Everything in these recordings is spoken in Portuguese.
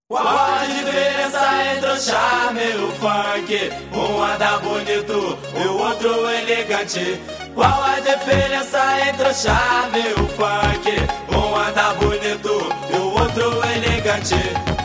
Qual a diferença entre o charme e o funk? Um anda bonito e o outro elegante. Qual a diferença entre o charme e o funk? Um anda bonito e o outro elegante.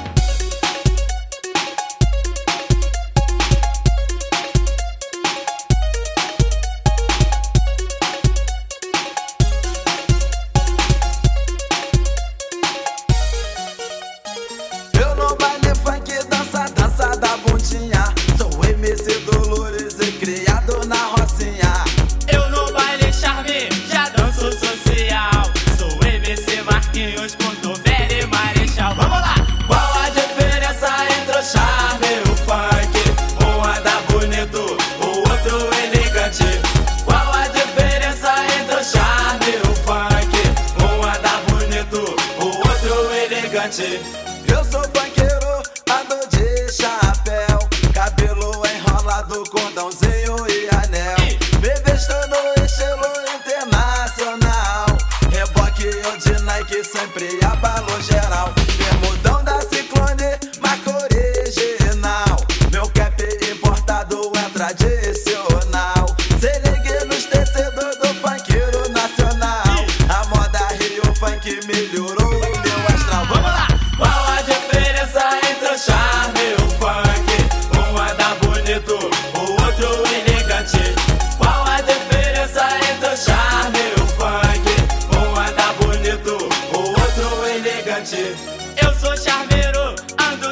Sou MC Dolores e criado na Rocinha. Eu no baile charme já danço social. Sou MC Marquinhos, Porto Velho e Marechal. Vamos lá! Qual a diferença entre o charme e o funk? Um anda bonito, o outro elegante. Qual a diferença entre o charme e o funk? Um anda bonito, o outro elegante. Eu sou funkeiro, ando de chapéu, cabelo enrolado, cordãozinho e anel. Me visto no estilo internacional, reboque ou de Nike, sempre abalo geral. Bermudão da Ciclone, marca original. Meu cap importado é tradicional. Se ligue nos tecidos do funkeiro nacional. A moda Rio Funk melhorou meu astral. Vamos lá! Qual a diferença entre o charme e o funk? Um anda bonito, o outro elegante. Qual a diferença entre o charme e o funk? Um anda bonito, o outro elegante. Eu sou charmeiro, ando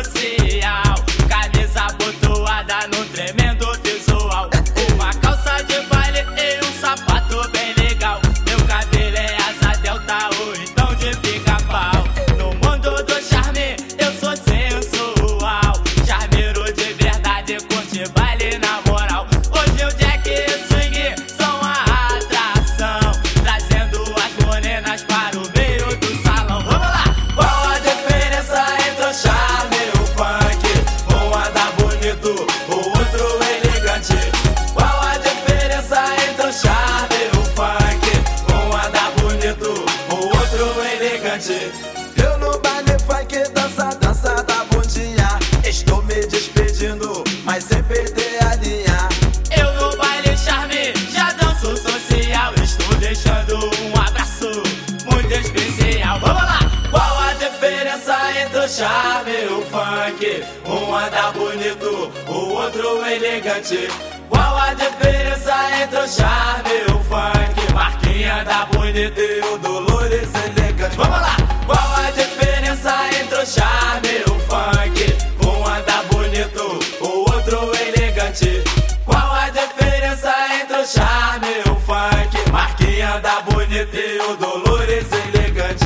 social, camisa abotoada no tremendo visual. Uma calça de baile e um sapato bem legal. Meu cabelo é asa delta ou então de pica-pau. No mundo do charme eu sou sensual, charmeiro de verdade, curte baile na moral. Hoje o Jack e o swing são a atração, trazendo as morenas para o meio do salão. Vamos lá! Qual a diferença entre o charme e o funk? Um anda bonito, o outro elegante. Qual a diferença entre o charme e o funk? Um anda bonito, o outro elegante. Eu no baile funk dança da bundinha. Estou me despedindo, mas sem perder a linha. Eu no baile charme já danço social. Estou deixando um abraço muito especial. Vamos lá! Qual a diferença entre o charme e o funk? Um anda bonito, o outro elegante. Qual a diferença entre o charme e o funk? Marquinha anda bonito e o Dolores elegante. Vamos lá! Qual a diferença entre o charme e o funk? Um anda bonito, o outro elegante. Qual a diferença entre o charme e o funk? Marquinha anda bonito e o Dolores elegante.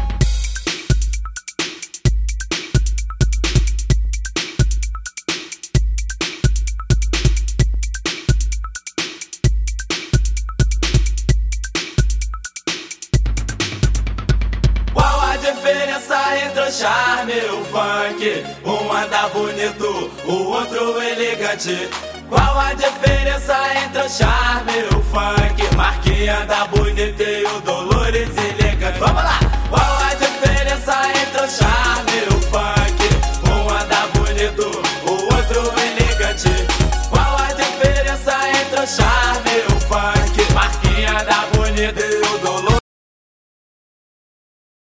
Qual a diferença entre o charme e o funk? Um anda bonito, o outro elegante. Qual a diferença entre o charme e o funk? Marquinha anda bonito e o Dolores elegante. Vamos lá!